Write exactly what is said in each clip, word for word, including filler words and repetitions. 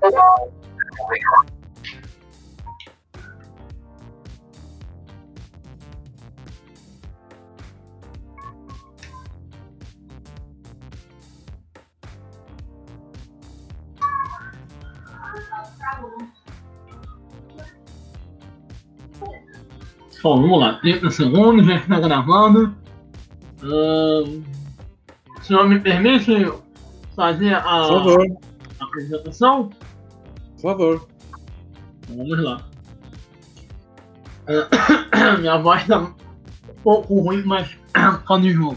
Bom, vamos lá, trinta segundos, já está gravando. Uh, o senhor me permite fazer a, Por favor. a apresentação? Por favor. Vamos lá. Uh, minha voz está um pouco ruim, mas tá de jogo.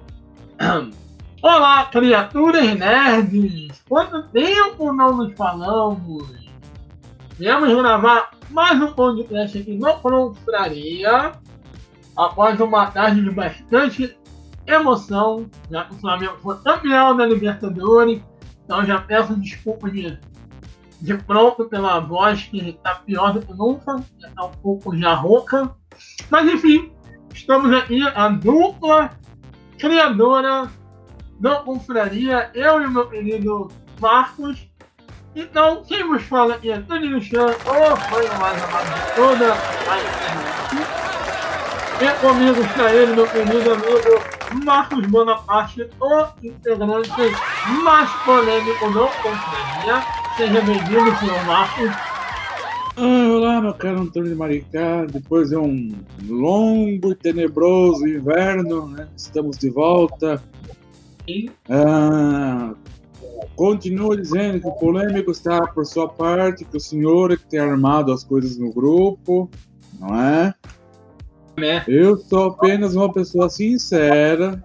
Olá, criaturas nerds! Quanto tempo não nos falamos? Viemos gravar mais um podcast aqui no Confraria, após uma tarde de bastante emoção, já que o Flamengo foi campeão da Libertadores, então já peço desculpa de, de pronto pela voz que está pior do que nunca, já está um pouco já rouca, mas enfim, estamos aqui, a dupla criadora da Confraria, eu e o meu querido Marcos. Então, quem vos fala aqui é Toninho Chan, o foi mais amado de toda a internet. E comigo está ele, meu querido amigo Marcos Bonaparte, o integrante mais polêmico do Confraria. Seja bem-vindo, senhor Marcos. Ah, olá, meu caro Antônio de Maricá. Depois de um longo e tenebroso inverno, né? Estamos de volta. E... Ah, continuo dizendo que o polêmico está por sua parte, que o senhor é que tem armado as coisas no grupo, não é? É. Eu sou apenas uma pessoa sincera.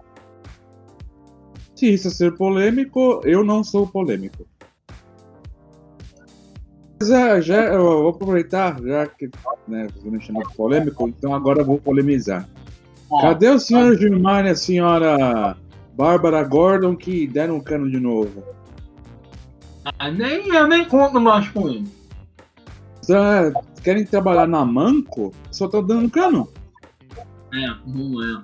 Se isso é ser polêmico, eu não sou polêmico. Já, já, eu vou aproveitar, já que né, você me chamou de polêmico, então agora eu vou polemizar. Ó, Cadê o senhor Gilmar e a senhora Bárbara Gordon que deram um cano de novo? ah, nem, eu nem conto mais com ele. Tá, querem trabalhar na Manco? Só tô dando cano. É, não é.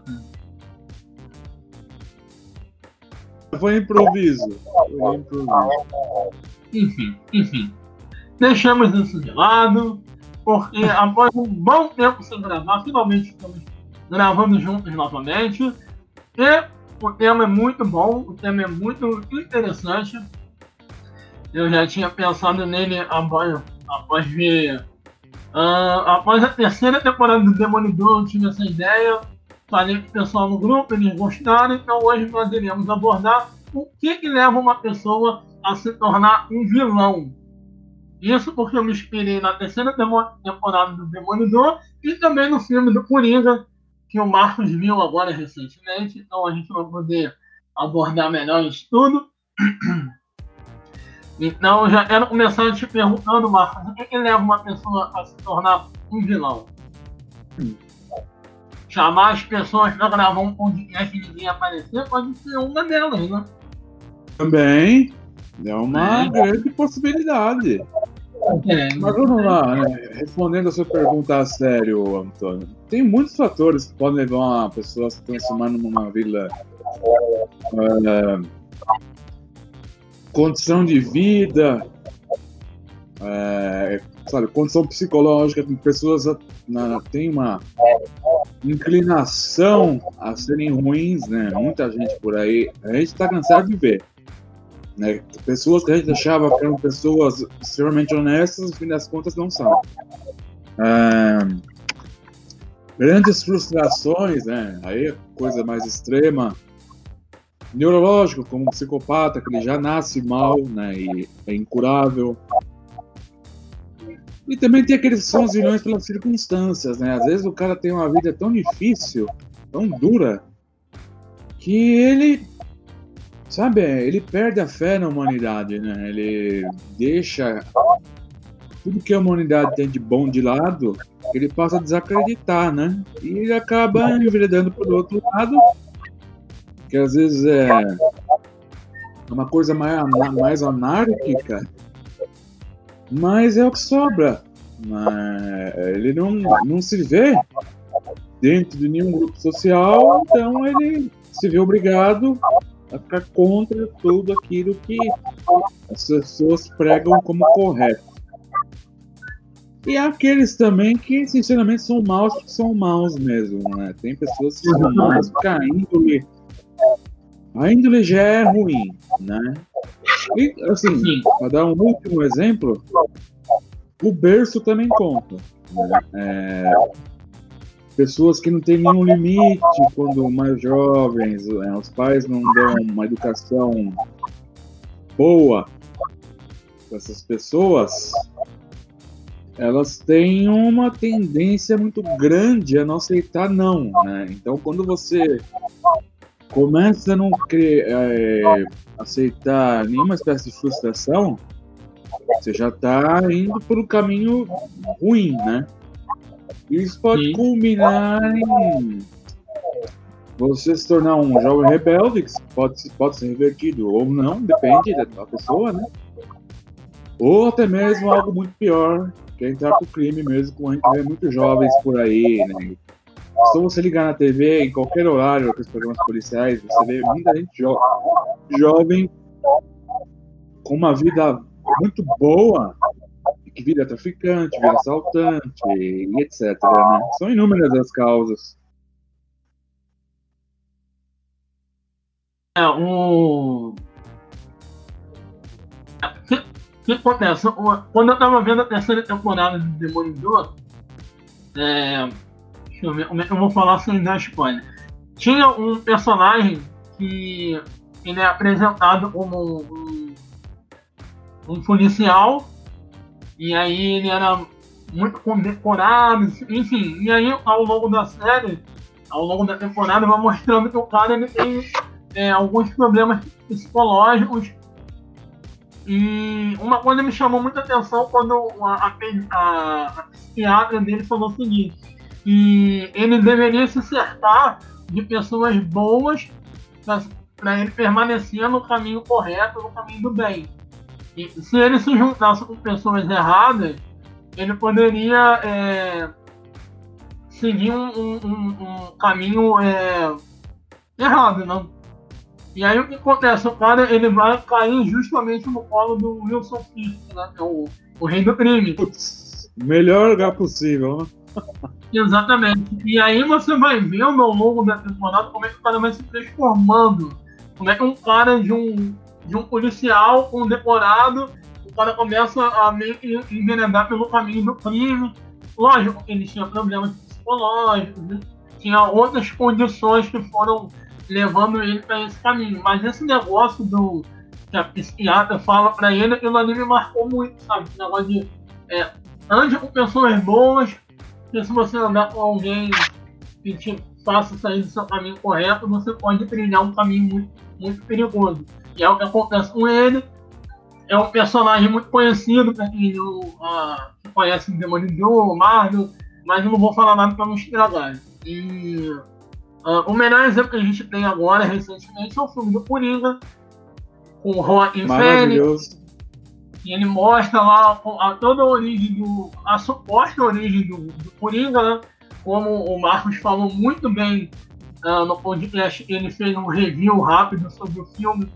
Foi improviso. Foi improviso. Enfim, enfim. Deixamos isso de lado, porque após um bom tempo sem gravar, finalmente estamos gravando juntos novamente. E o tema é muito bom, o tema é muito interessante. Eu já tinha pensado nele após, após ver. Uh, após a terceira temporada do Demolidor, eu tive essa ideia. Falei com o pessoal no grupo, eles gostaram, então hoje nós iremos abordar o que, que leva uma pessoa a se tornar um vilão. Isso porque eu me inspirei na terceira temporada do Demolidor e também no filme do Coringa, que o Marcos viu agora recentemente, então a gente vai poder abordar melhor isso tudo. Então eu já quero começar te perguntando, Marcos, o que, que leva uma pessoa a se tornar um vilão? Chamar as pessoas para gravar um podcast e ninguém aparecer pode ser uma delas, né? Também é uma É. grande possibilidade. É, Mas vamos lá, né? Respondendo a sua pergunta a sério, Antônio. Tem muitos fatores que podem levar uma pessoa a se transformar numa vila. É, condição de vida, é, sabe, condição psicológica, pessoas na, têm uma inclinação a serem ruins, né? Muita gente por aí, a gente está cansado de ver, né? Pessoas que a gente achava que eram pessoas extremamente honestas, no fim das contas não são. É, grandes frustrações, né? Aí a coisa mais extrema. Neurológico, como um psicopata, que ele já nasce mal, né, e é incurável. E também tem aqueles que são os vilões pelas circunstâncias, né? Às vezes o cara tem uma vida tão difícil, tão dura, que ele, sabe, ele perde a fé na humanidade, né? Ele deixa tudo que a humanidade tem de bom de lado, ele passa a desacreditar, né? E ele acaba enveredando para o outro lado, que às vezes é uma coisa mais, mais anárquica, mas é o que sobra. Mas ele não, não se vê dentro de nenhum grupo social, então ele se vê obrigado a ficar contra tudo aquilo que as pessoas pregam como correto. E há aqueles também que, sinceramente, são maus porque são maus mesmo, né? Tem pessoas que são maus porque a índole, a índole já é ruim, né? E, assim, para dar um último exemplo, o berço também conta, né? É, pessoas que não têm nenhum limite quando mais jovens, é, os pais não dão uma educação boa para essas pessoas, elas têm uma tendência muito grande a não aceitar não, né? Então, quando você começa a não querer é, aceitar nenhuma espécie de frustração, você já está indo por um caminho ruim, né? Isso pode Sim. culminar em você se tornar um jovem rebelde, que pode, pode ser revertido ou não, depende da pessoa, né? Ou até mesmo algo muito pior, que é entrar pro crime mesmo, como a gente vê muitos jovens por aí, né? Se você ligar na T V, em qualquer horário, com os programas policiais, você vê muita gente jo jovem com uma vida muito boa, que vira traficante, vira assaltante, e etcétera, né? São inúmeras as causas. É, o... O que acontece? Quando eu tava vendo a terceira temporada de Demolidor, é... deixa eu ver como é que eu vou falar sem dar spoiler. Tinha um personagem que ele é apresentado como um, um policial, e aí ele era muito condecorado, enfim, e aí ao longo da série, ao longo da temporada, vai mostrando que o cara ele tem é, alguns problemas psicológicos. E uma coisa me chamou muita atenção quando a, a, a, a psiquiatra dele falou o seguinte, que ele deveria se cercar de pessoas boas para ele permanecer no caminho correto, no caminho do bem. E se ele se juntasse com pessoas erradas, ele poderia é, seguir um, um, um caminho é, errado, não? E aí o que acontece? O cara ele vai cair justamente no colo do Wilson Fisk, né? Que é o, o rei do crime. Putz, melhor lugar possível, né? Exatamente. E aí você vai vendo ao longo da temporada como é que o cara vai se transformando. Como é que um cara de um, de um policial condecorado, o cara começa a meio que enveredar pelo caminho do crime. Lógico, ele tinha problemas psicológicos, né? Tinha outras condições que foram levando ele para esse caminho, mas esse negócio do que a psiquiatra fala para ele, aquilo ali me marcou muito, sabe? Esse negócio de é, ande com pessoas boas, que se você andar com alguém que te faça sair do seu caminho correto, você pode trilhar um caminho muito, muito perigoso. E é o que acontece com ele. É um personagem muito conhecido para quem não uh, conhece o Demolidor, Marvel, mas eu não vou falar nada para não estragar. E Uh, o melhor exemplo que a gente tem agora, recentemente, é o filme do Coringa, com o Joaquin Phoenix. E ele mostra lá a, a, toda a origem do... a suposta origem do, do Coringa, né? Como o Marcos falou muito bem uh, no podcast, ele fez um review rápido sobre o filme.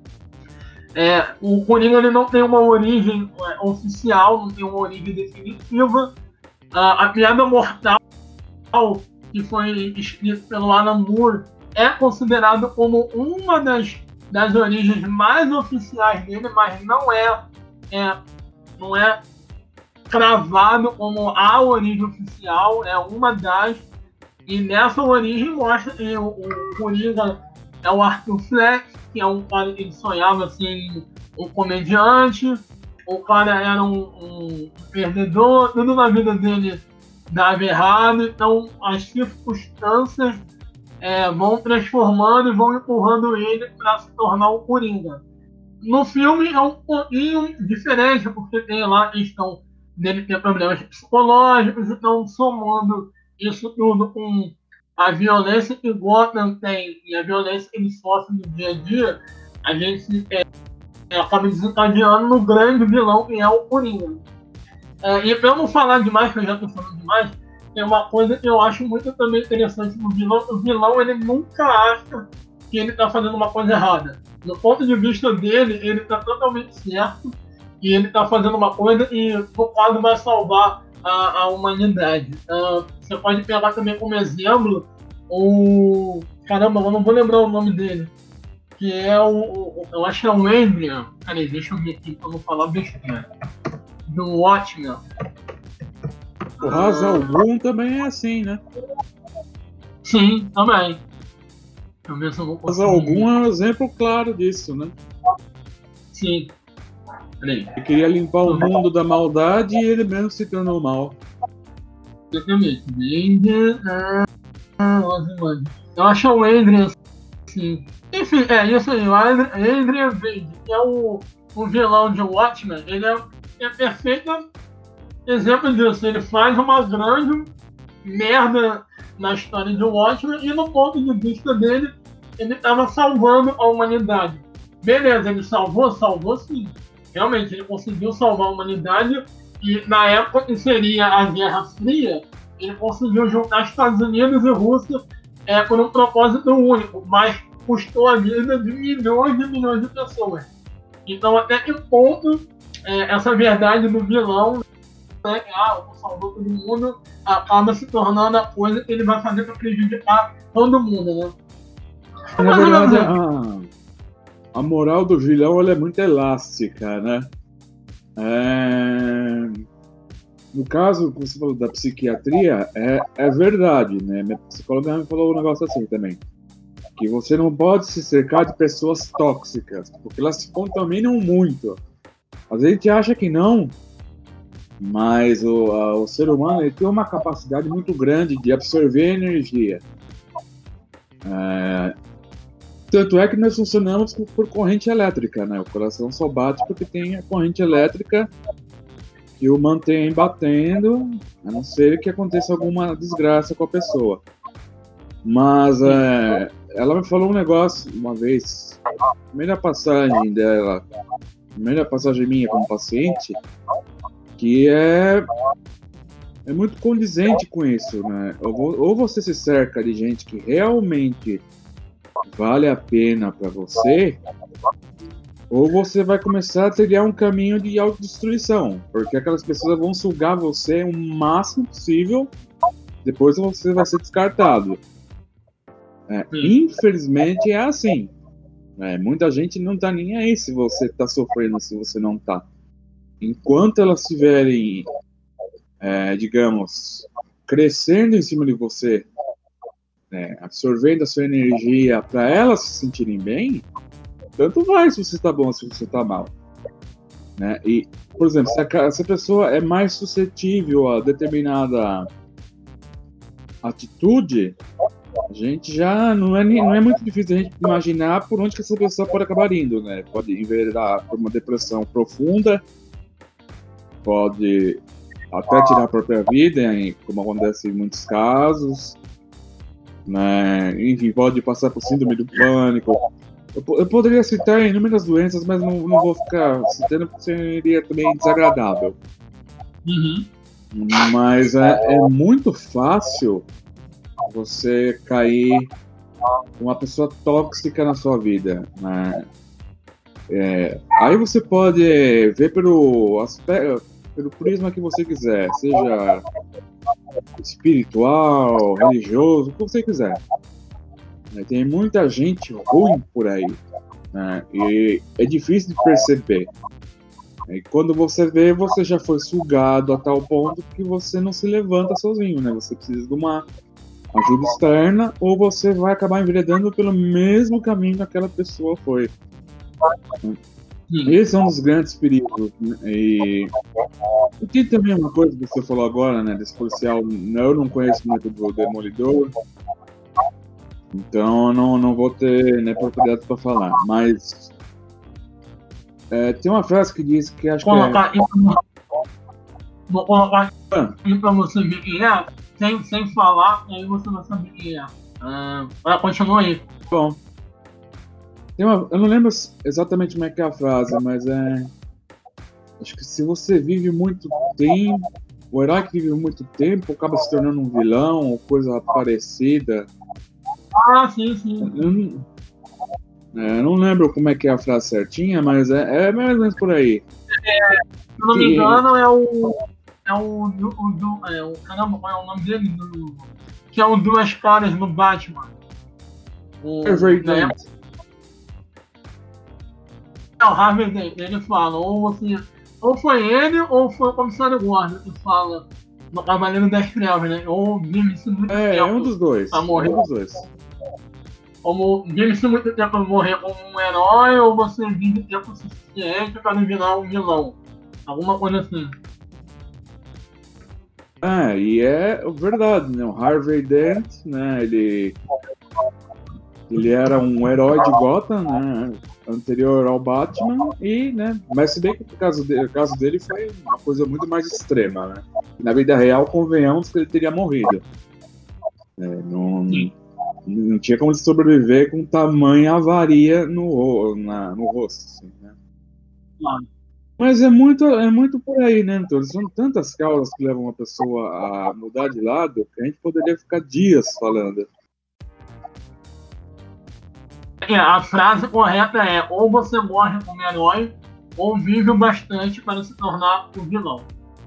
É, o Coringa ele não tem uma origem é, oficial, não tem uma origem definitiva. Uh, a Piada Mortal, que foi escrito pelo Alan Moore, é considerado como uma das, das origens mais oficiais dele, mas não é, é, não é cravado como a origem oficial, é uma das, e nessa origem mostra que o, o Coringa é o Arthur Fleck, que é um cara que ele sonhava assim, um comediante, o cara era um, um perdedor, tudo na vida dele dava errado, então as circunstâncias é, vão transformando e vão empurrando ele para se tornar o Coringa. No filme é um pouquinho diferente, porque tem lá a questão dele ter problemas psicológicos, então somando isso tudo com a violência que Gotham tem e a violência que ele sofre no dia a dia, a gente é, é, acaba desencadeando no grande vilão que é o Coringa. Uh, e pra eu não falar demais, que eu já tô falando demais, tem uma coisa que eu acho muito também interessante no vilão. O vilão, ele nunca acha que ele tá fazendo uma coisa errada. do ponto de vista dele, ele tá totalmente certo e ele tá fazendo uma coisa e no caso vai salvar a, a humanidade. Uh, você pode pegar também como exemplo o... Caramba, eu não vou lembrar o nome dele. Que é o... o eu acho que é o Adrian. Peraí, deixa eu ver aqui pra não falar besteira. Do Watchmen. O Ra's al Ghul também é assim, né? Sim, também. Também só vou Ra's al Ghul é um exemplo claro disso, né? Sim. Peraí. Ele queria limpar o mundo da maldade e ele mesmo se tornou mal. Exatamente. Adrian... Ah, eu acho o Adrian, sim. Enfim, é isso aí. O Adrian Veidt, que é o, o vilão de Watchmen, ele é, é perfeito exemplo disso. Ele faz uma grande merda na história de Watchmen e no ponto de vista dele, ele estava salvando a humanidade. Beleza, ele salvou? Salvou sim. Realmente, ele conseguiu salvar a humanidade e na época que seria a Guerra Fria, ele conseguiu juntar Estados Unidos e Rússia é, por um propósito único, mas custou a vida de milhões e milhões de pessoas. Então, até que ponto é, essa verdade do vilão, né, que ah, eu salvou todo mundo, acaba se tornando a coisa que ele vai fazer para prejudicar todo mundo, né? Na verdade, a, a moral do vilão ela é muito elástica, né? É... No caso que você falou da psiquiatria, é, é verdade, né? Minha psicóloga me falou um negócio assim também. Que você não pode se cercar de pessoas tóxicas, porque elas se contaminam muito. Às vezes a gente acha que não, mas o, a, o ser humano ele tem uma capacidade muito grande de absorver energia. É, tanto é que nós funcionamos por, por corrente elétrica, né? O coração só bate porque tem a corrente elétrica que o mantém batendo, a não ser que aconteça alguma desgraça com a pessoa. Mas é, ela me falou um negócio uma vez, primeira passagem dela, primeira passagem minha como paciente, que é, é muito condizente com isso, né? Ou, ou você se cerca de gente que realmente vale a pena para você, ou você vai começar a trilhar um caminho de autodestruição, porque aquelas pessoas vão sugar você o máximo possível, depois você vai ser descartado. É, infelizmente é assim. É, muita gente não tá nem aí se você tá sofrendo, se você não tá. Enquanto elas estiverem, é, digamos, crescendo em cima de você, é, absorvendo a sua energia para elas se sentirem bem, tanto vai se você está bom ou se você está mal. Né? E, por exemplo, se a, se a pessoa é mais suscetível a determinada atitude, a gente já não é, não é muito difícil a gente imaginar por onde que essa pessoa pode acabar indo. Né? Pode enveredar por uma depressão profunda, pode até tirar a própria vida, como acontece em muitos casos. Né? Enfim, pode passar por síndrome do pânico. Eu, eu poderia citar inúmeras doenças, mas não, não vou ficar citando porque seria também desagradável. Uhum. Mas é, é muito fácil você cair com uma pessoa tóxica na sua vida. Né? É, aí você pode ver pelo aspecto, pelo prisma que você quiser, seja espiritual, religioso, o que você quiser. Tem muita gente ruim por aí, né? E é difícil de perceber. E quando você vê, você já foi sugado a tal ponto que você não se levanta sozinho, né? Você precisa de uma ajuda externa ou você vai acabar enveredando pelo mesmo caminho que aquela pessoa foi. Esse é um dos grandes perigos. Né? E... e tem também uma coisa que você falou agora, né? Desse policial, eu não conheço muito do Demolidor. Então não, não vou ter né, propriedade para falar, mas é, tem uma frase que diz que acho colocar que é... Vou colocar aqui para você ver quem é, sem, sem falar, aí você vai saber quem é. Ah, continua aí. Bom, tem uma, eu não lembro exatamente como é que é a frase, mas é... acho que se você vive muito tempo, o herói que vive muito tempo acaba se tornando um vilão ou coisa parecida. Ah, sim, sim. Eu, É, eu não lembro como é que é a frase certinha, mas é, é mais ou menos por aí. É, se eu não me engano, é o. É o. do- o do, é o caramba, qual é o nome dele? Do, que é o Duas Caras no Batman. O, Harvey na Dent. época- Não, o Harvey Dent, ele fala, ou você. Ou foi ele, ou foi o Comissário Gordon que fala no Cavaleiro das Trevas, né? Ou vive-se muito É, é um tempo dos dois. pra É morrer. um dos dois. Como vive-se muito tempo pra morrer como um herói, ou você vive tempo suficiente para não virar um vilão. Alguma coisa assim. Ah, e é verdade, né? O Harvey Dent, né? Ele, ele era um herói de Gotham, né? Anterior ao Batman, e, né? Mas se bem que o caso dele, o caso dele foi uma coisa muito mais extrema, né? Na vida real, convenhamos que ele teria morrido. É, não, não tinha como ele sobreviver com tamanha avaria no, na, no rosto, assim, né? Claro. Mas é muito, é muito por aí, né, Antônio? São tantas causas que levam uma pessoa a mudar de lado que a gente poderia ficar dias falando. É, a frase correta é: ou você morre como herói, ou vive o bastante para se tornar um vilão.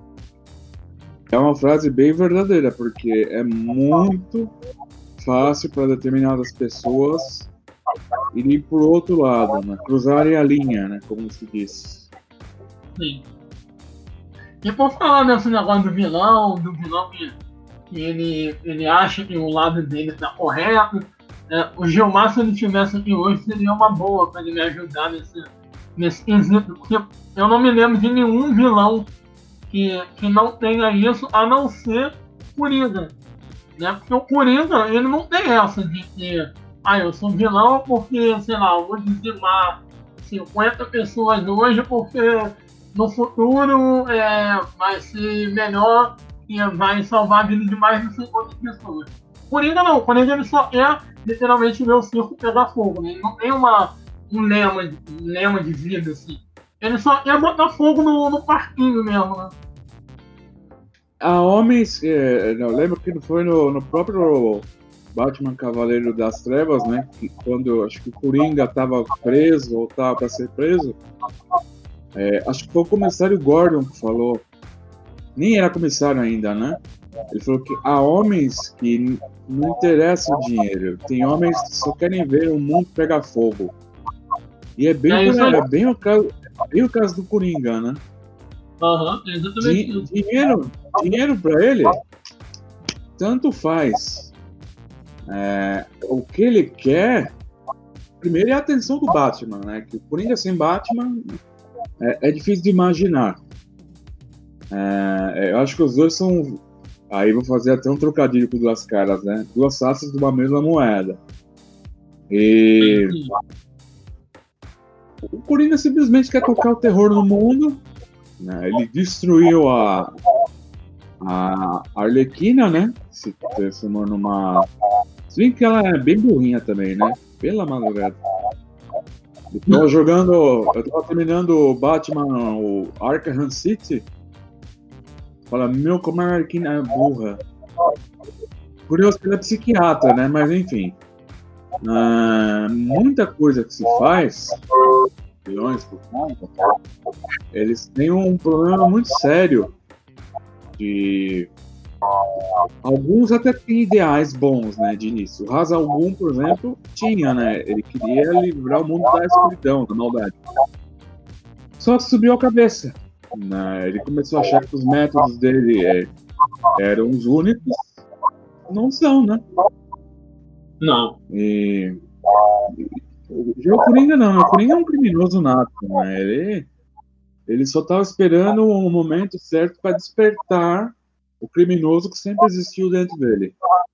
É uma frase bem verdadeira, porque é muito fácil para determinadas pessoas irem por outro lado, né? Cruzarem a linha, né? Como se diz. Sim. E por falar nesse negócio do vilão, do vilão que, que ele, ele acha que o lado dele está correto, é, o Gilmar, se ele estivesse aqui hoje, seria uma boa para ele me ajudar nesse, nesse quesito, porque eu não me lembro de nenhum vilão que, que não tenha isso, a não ser Coringa. Né? Porque o Coringa, ele não tem essa de que, ah, eu sou vilão porque, sei lá, eu vou dizimar cinquenta pessoas hoje porque no futuro é, vai ser melhor e vai salvar a vida de mais de cinquenta pessoas. Coringa não, Coringa ele só quer literalmente ver o circo pegar fogo, né? Ele não tem uma, um, lema, um lema de vida assim. Ele só quer botar fogo no, no parquinho mesmo, né? Há homens, é, eu lembro que foi no, no próprio Batman Cavaleiro das Trevas, né? Que quando acho que o Coringa estava preso ou estava para ser preso, é, acho que foi o comissário Gordon que falou, nem era comissário ainda, né? Ele falou que há homens que não interessa o dinheiro, tem homens que só querem ver o mundo pegar fogo. E é bem, É por isso aí, aí. é bem, o caso, bem o caso do Coringa, né? Aham, uhum, exatamente Di- isso. dinheiro, dinheiro para ele, tanto faz. É, o que ele quer, primeiro é a atenção do Batman, né? Que o Coringa sem Batman é, é difícil de imaginar. É, eu acho que os dois são. Aí vou fazer até um trocadilho com duas caras, né? Duas faces de uma mesma moeda. E Sim, sim. o Coringa simplesmente quer tocar o terror no mundo. Né? Ele destruiu a, a Arlequina, né? Se transformou numa. Se bem que ela é bem burrinha também, né? Pela madrugada. Eu tava jogando. Eu tava terminando o Batman, o Arkham City. Fala, meu, como a Arlequina é burra. Curioso que ela é psiquiatra, né? Mas enfim. Ah, muita coisa que se faz. Vilões por conta, eles têm um problema muito sério de alguns até têm ideais bons, né, de início. O Ra's al Ghul, por exemplo, tinha, né, ele queria livrar o mundo da escuridão, da maldade. Só que subiu a cabeça, né? Ele começou a achar que os métodos dele é, eram os únicos, não são, né? Não. E já o Coringa não, o Coringa é um criminoso nato, né? Ele, ele só estava esperando o momento certo para despertar o criminoso que sempre existiu dentro dele.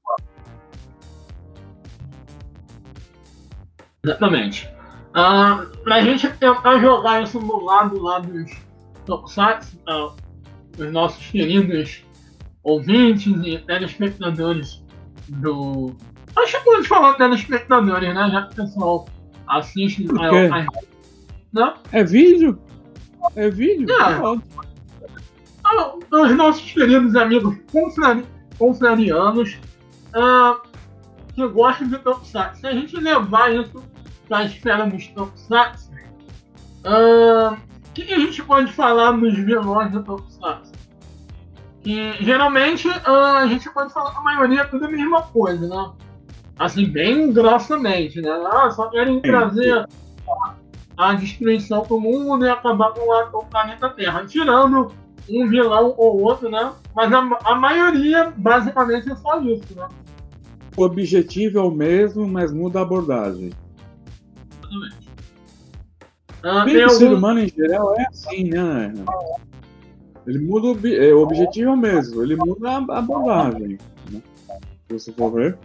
Exatamente. Ah, pra gente tentar jogar isso no lado lá dos Tokusatsu, ah, os nossos queridos ouvintes e telespectadores do. Acho que pode falar telespectadores, né? Já que o pessoal assiste Por a, quê? a, né? É vídeo? É vídeo? É. Pode. Ah, os nossos queridos amigos confrari- confrarianos ah, que gostam de Tokusatsu. Se a gente levar isso da esfera dos Tokusatsu, uh, o que, que a gente pode falar dos vilões do Tokusatsu? Que geralmente uh, a gente pode falar que a maioria é tudo a mesma coisa, né? Assim, bem grossamente, né? Ah, só querem trazer a destruição pro mundo e acabar com o planeta Terra, tirando um vilão ou outro, né? Mas a, a maioria, basicamente, é só isso, né? O objetivo é o mesmo, mas muda a abordagem. Exatamente. Ah, Bem que o algum... ser humano em geral é assim, né? Ele muda o, o objetivo é o mesmo, ele muda a abordagem. Né? Se você for ver.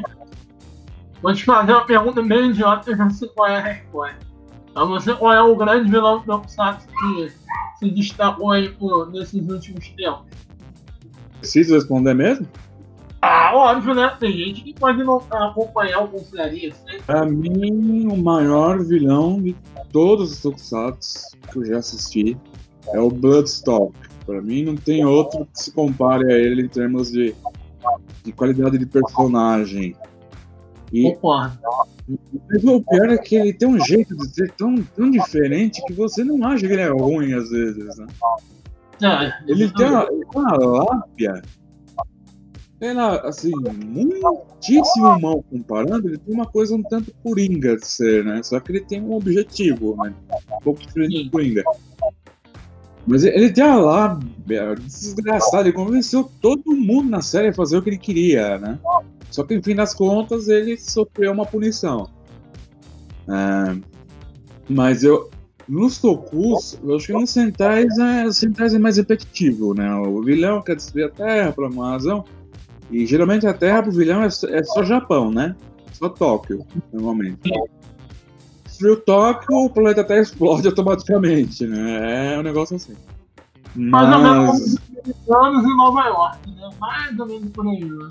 Vou te fazer uma pergunta bem idiota, eu já sei qual é a resposta. Pra você, qual é o grande vilão do Tokusatsu que se destacou aí por, nesses últimos tempos? Preciso responder mesmo? Ah, óbvio, né? Tem gente que pode não acompanhar o Confraria. Pra mim, o maior vilão de todos os Tokusatsu que eu já assisti é o Bloodstalk. Pra mim, não tem outro que se compare a ele em termos de, de qualidade de personagem. E, Concordo. Mas o pior é que ele tem um jeito de ser tão, tão diferente que você não acha que ele é ruim às vezes, né? É, ele, tem uma, ele tem uma lábia, ela, assim, muitíssimo mal comparando, ele tem uma coisa um tanto coringa de ser, né? Só que ele tem um objetivo, né? Um pouco diferente do coringa. Mas ele tem uma lábia desgraçada, ele convenceu todo mundo na série a fazer o que ele queria, né? Só que, no fim das contas, ele sofreu uma punição. É, mas eu, nos Tokus, eu acho que nos Sentais é, Sentais é mais repetitivo, né? O vilão quer destruir a Terra por uma razão, e geralmente a Terra pro vilão é, é só Japão, né? Só Tóquio, normalmente. Destruiu Tóquio, o planeta Terra explode automaticamente, né? É um negócio assim. Mais ou menos como anos em Nova York, né? Mais ou menos por aí, né?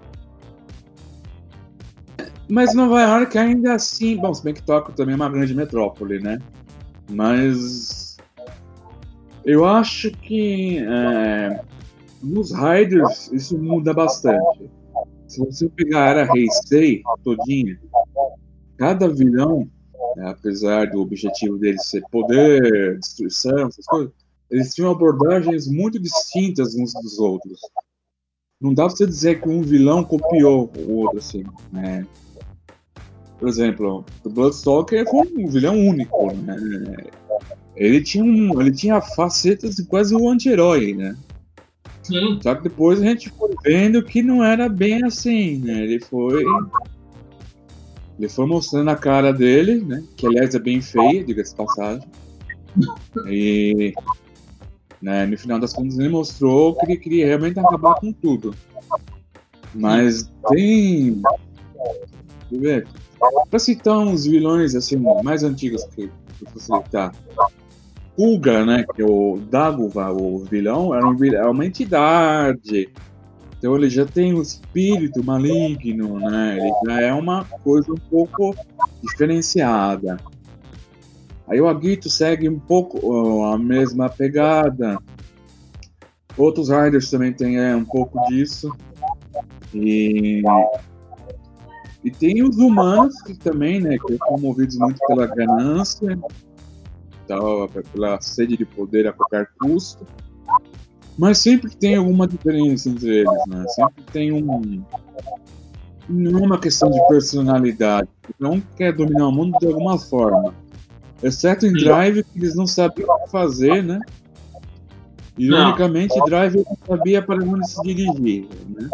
Mas Nova York ainda assim, bom, se bem que Tóquio também é uma grande metrópole, né? Mas eu acho que é, nos Riders isso muda bastante. Se você pegar a Era Heisei todinha, cada vilão, né, apesar do objetivo deles ser poder, destruição, essas coisas, eles tinham abordagens muito distintas uns dos outros. Não dá pra você dizer que um vilão copiou o outro, assim, né? Por exemplo, o Bloodstalker foi um vilão único, né? Ele tinha, um, ele tinha facetas de quase um anti-herói, né? Sim. Só que depois a gente foi vendo que não era bem assim, né? Ele foi... Ele foi mostrando a cara dele, né? Que, aliás, é bem feia, diga-se de passagem. E... Né, no final das contas, ele mostrou que ele queria realmente acabar com tudo. Mas tem... Deixa eu ver... Pra citar uns vilões assim, mais antigos que, que você citar, Kuga, né, que é o Daguva, o vilão, era um, é uma entidade. Então ele já tem um espírito maligno, né? Ele já é uma coisa um pouco diferenciada. Aí o Agito segue um pouco oh, a mesma pegada. Outros Riders também tem é, um pouco disso. E... E tem os humanos que também, né, que são movidos muito pela ganância, tal, pela sede de poder a qualquer custo. Mas sempre tem alguma diferença entre eles, né? Sempre tem um... Não é uma questão de personalidade. Cada um quer dominar o mundo de alguma forma. Exceto em Drive, que eles não sabiam o que fazer, né? Ironicamente, Drive não sabia para onde se dirigir, né?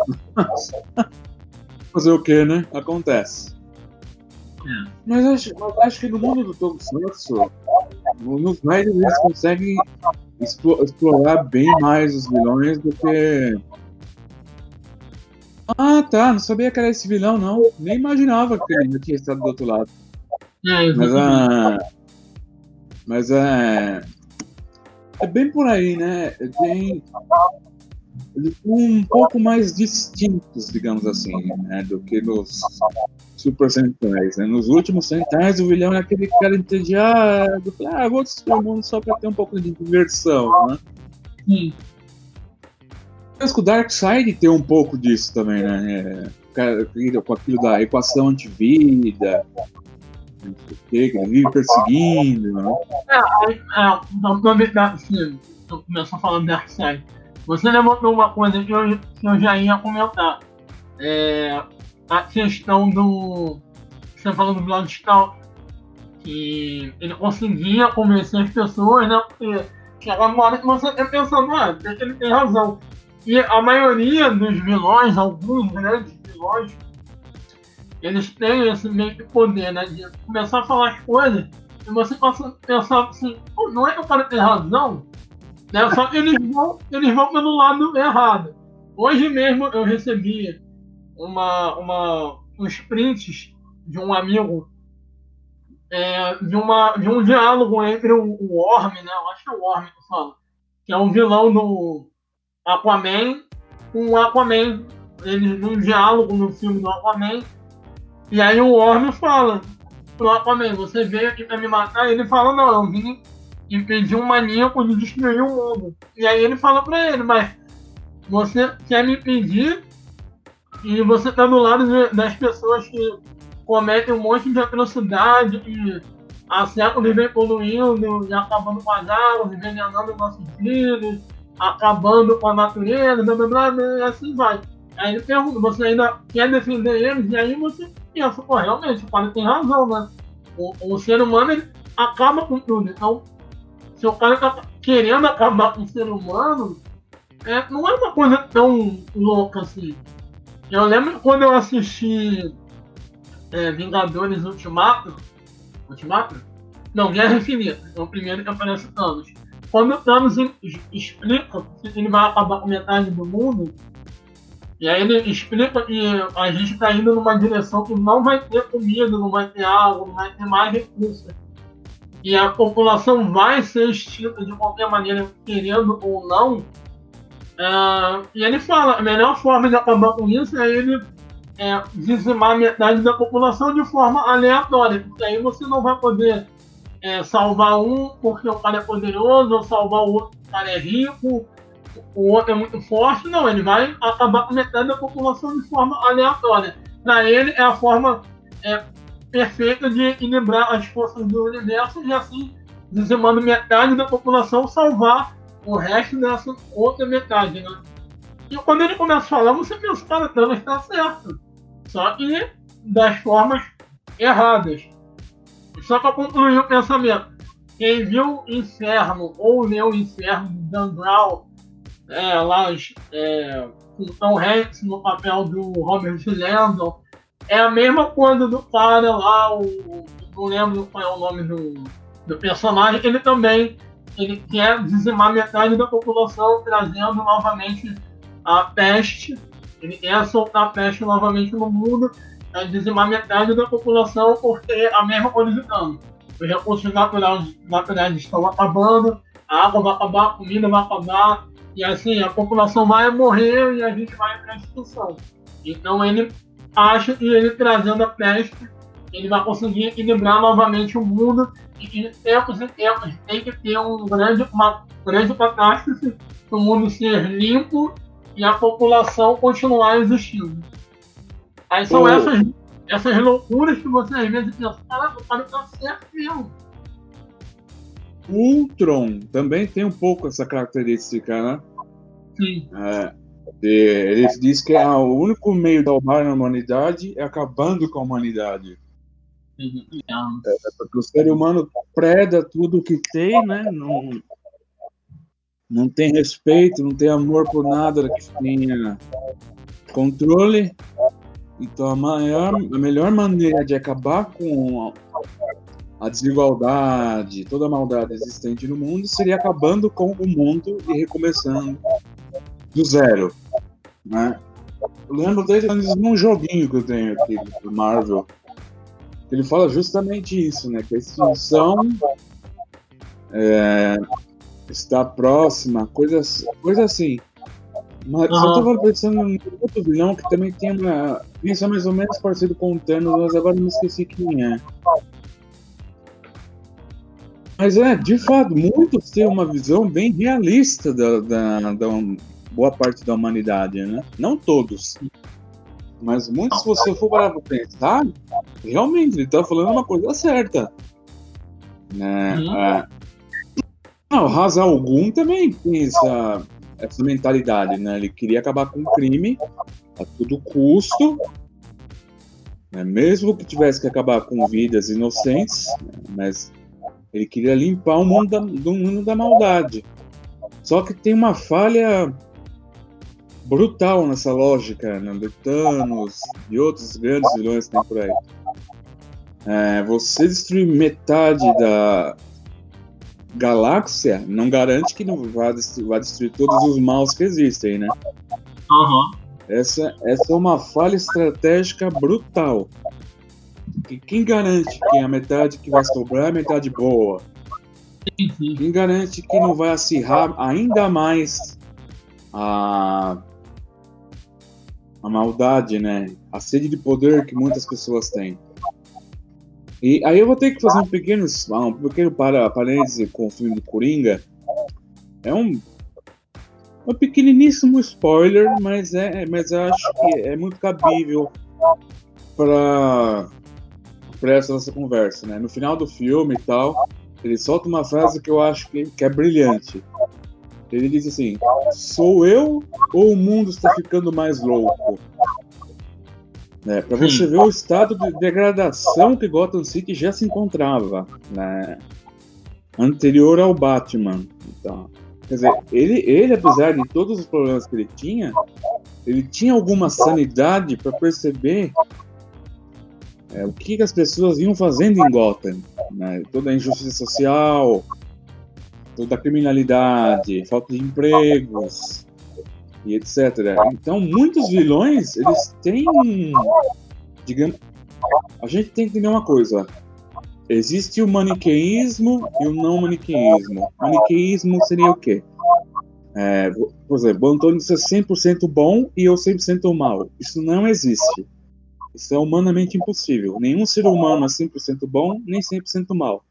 Fazer o que, né? Acontece. É. Mas, acho, mas acho que no mundo do Tokusatsu, nos Riders eles conseguem explo explorar bem mais os vilões do que... Ah, tá, não sabia que era esse vilão, não. Nem imaginava que ele tinha estado do outro lado. É, mas, ah, mas é... É bem por aí, né? Tem... Eles são um pouco mais distintos, digamos assim, né, do que nos Super Sentais. Né? Nos últimos Sentais, o vilão é aquele cara entediado, ah, vou destruir o mundo só para ter um pouco de diversão, né? Sim. Mas com o Darkseid tem um pouco disso também, né? É, com aquilo da equação antivida, que ele vive perseguindo, né? É, é, então, assim, eu começo falando da série. Você levantou uma coisa que eu, que eu já ia comentar. É, a questão do. Você falou do Bloodstock, que ele conseguia convencer as pessoas, né? Porque chega uma hora que você tá pensando, ah, ele tem razão. E a maioria dos vilões, alguns grandes vilões, eles têm esse meio de poder, né? De começar a falar as coisas e você passa a pensar assim, pô, não é que o cara tem razão, né? Só que eles vão, eles vão pelo lado errado. Hoje mesmo eu recebi uma, uma, uns prints de um amigo, é, de, uma, de um diálogo entre o, o Orm, né? Eu acho que é o Orm que fala, que é um vilão do Aquaman, com o Aquaman, ele num diálogo no filme do Aquaman, e aí o Orm fala pro Aquaman, você veio aqui pra me matar? E ele fala, não, eu vim impedir um maníaco de destruir o mundo. E aí ele fala pra ele, mas você quer me impedir e você tá do lado de, das pessoas que cometem um monte de atrocidade e há séculos vem poluindo e acabando com as águas, envenenando nossos filhos, acabando com a natureza, blá blá blá, blá e assim vai. Aí ele pergunta, você ainda quer defender eles? E aí você pensa, pô, realmente, o cara tem razão, né? O, o ser humano, ele acaba com tudo. Então, se o cara tá querendo acabar com o ser humano, é, não é uma coisa tão louca assim. Eu lembro quando eu assisti é, Vingadores Ultimato, Ultimato? Não, Guerra Infinita, é o primeiro que aparece o Thanos. Quando o Thanos explica que ele vai acabar com metade do mundo, e aí ele explica que a gente está indo numa direção que não vai ter comida, não vai ter água, não vai ter mais recursos. E a população vai ser extinta de qualquer maneira, querendo ou não. Uh, e ele fala, a melhor forma de acabar com isso é ele é, dizimar metade da população de forma aleatória, porque aí você não vai poder é, salvar um porque o cara é poderoso, ou salvar o outro porque o cara é rico, o outro é muito forte. Não, ele vai acabar com metade da população de forma aleatória. Para ele é a forma é, perfeita de equilibrar as forças do universo e assim, dizimando metade da população, salvar o resto dessa outra metade, né? E quando ele começa a falar, você pensa, cara, Thanos está certo. Só que das formas erradas. Só para concluir o pensamento, quem viu Inferno ou leu Inferno de Dan Brown, é, lá é, com Tom Hanks no papel do Robert Landon, é a mesma coisa do cara lá, o, não lembro qual é o nome do, do personagem, ele também ele quer dizimar metade da população, trazendo novamente a peste. Ele quer soltar a peste novamente no mundo, é, dizimar metade da população, porque é a mesma coisa de Thanos. Os recursos naturais, naturais estão acabando, a água vai acabar, a comida vai acabar, e assim, a população vai morrer e a gente vai para a extinção. Então ele acha que ele trazendo a peste, ele vai conseguir equilibrar novamente o mundo, e de tempos em tempos tem que ter um grande, uma grande catástrofe para o mundo ser limpo e a população continuar existindo. Aí são oh. essas, essas loucuras que você às vezes pensa, caraca, o cara tá certo mesmo. O Ultron também tem um pouco essa característica, né? Sim. É, ele diz que ah, o único meio de salvar a humanidade é acabando com a humanidade. É, porque o ser humano preda tudo que tem, né? Não, não tem respeito, não tem amor por nada que tenha controle. Então a, maior, a melhor maneira de acabar com a, a desigualdade, toda a maldade existente no mundo seria acabando com o mundo e recomeçando do zero, né? Eu lembro dele num joguinho que eu tenho aqui do Marvel. Ele fala justamente isso, né? Que a extinção é, está próxima, coisas coisa assim. Mas uhum. eu tava pensando em outro vilão que também tem uma. Isso é mais ou menos parecido com o Thanos, mas agora não esqueci quem é. Mas é, de fato, muitos têm uma visão bem realista da, da, da boa parte da humanidade, né? Não todos. Mas muito, se você for parar pra pensar, realmente ele tá falando uma coisa certa. Né? Sim. É, não, o Ra's al Ghul também tem essa, essa mentalidade, né? Ele queria acabar com o crime a todo custo, né? Mesmo que tivesse que acabar com vidas inocentes, né? Mas ele queria limpar o mundo da, do mundo da maldade. Só que tem uma falha brutal nessa lógica, né? Do Thanos e outros grandes vilões que tem por aí. É, você destruir metade da galáxia não garante que não vai destruir, vai destruir todos os maus que existem, né? Uhum. Essa, essa é uma falha estratégica brutal. E quem garante que a metade que vai sobrar é a metade boa? Sim, sim. Quem garante que não vai acirrar ainda mais a, a maldade, né? A sede de poder que muitas pessoas têm? E aí eu vou ter que fazer um pequeno, um pequeno para, parêntese com o filme do Coringa. É um, um pequeniníssimo spoiler, mas, é, mas eu acho que é muito cabível para essa nossa conversa, né? No final do filme e tal, ele solta uma frase que eu acho que, que é brilhante. Ele diz assim: sou eu ou o mundo está ficando mais louco? É, para você ver o estado de degradação que Gotham City já se encontrava, né, anterior ao Batman. Então, quer dizer, ele, ele, apesar de todos os problemas que ele tinha, ele tinha alguma sanidade para perceber é, o que, que as pessoas iam fazendo em Gotham, né, toda a injustiça social, toda a criminalidade, falta de empregos e etcétera. Então, muitos vilões, eles têm, digamos, a gente tem que entender uma coisa: existe o maniqueísmo e o não maniqueísmo. Maniqueísmo seria o quê? É, por exemplo, o Antônio é cem por cento bom e eu cem por cento mal. Isso não existe. Isso é humanamente impossível. Nenhum ser humano é cem por cento bom, nem cem por cento mal.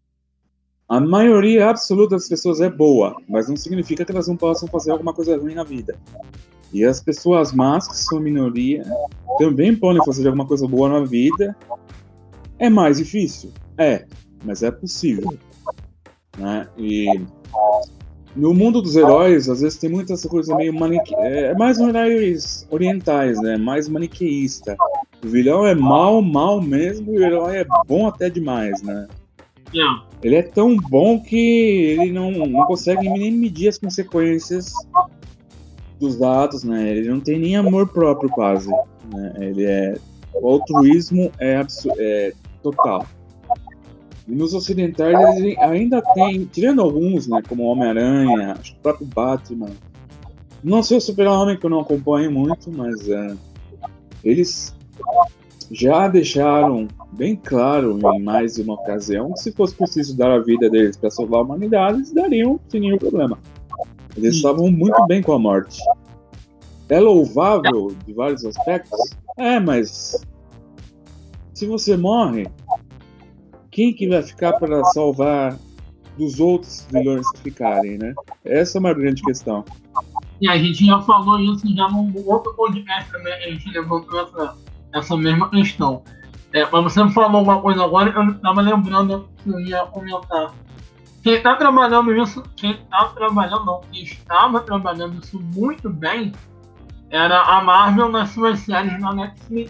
A maioria absoluta das pessoas é boa, mas não significa que elas não possam fazer alguma coisa ruim na vida. E as pessoas más, que são a minoria, também podem fazer alguma coisa boa na vida. É mais difícil? É, mas é possível. Né? E no mundo dos heróis, às vezes tem muita essa coisa meio manique... É mais heróis orientais, né? Mais maniqueísta. O vilão é mal, mal mesmo, e o herói é bom até demais, né? Yeah. Ele é tão bom que ele não, não consegue nem medir as consequências dos atos, né? Ele não tem nem amor próprio, quase. Né? Ele é... O altruísmo é, absur... é total. E nos ocidentais eles ainda tem, tirando alguns, né? Como Homem-Aranha, acho que o próprio Batman. Não sei o Super-Homem, que eu não acompanho muito, mas é, eles já deixaram bem claro em mais de uma ocasião que se fosse preciso dar a vida deles para salvar a humanidade, eles dariam sem nenhum problema. Eles estavam muito bem com a morte. É louvável de vários aspectos? É, mas se você morre, quem que vai ficar para salvar dos outros vilões que ficarem, né? Essa é uma grande questão. E a gente já falou isso já num outro podcast também, a gente levantou essa, essa mesma questão. É, mas você falou uma coisa agora que eu estava lembrando que eu ia comentar. Quem está trabalhando isso, quem está trabalhando não, quem estava trabalhando isso muito bem era a Marvel nas suas séries na Netflix.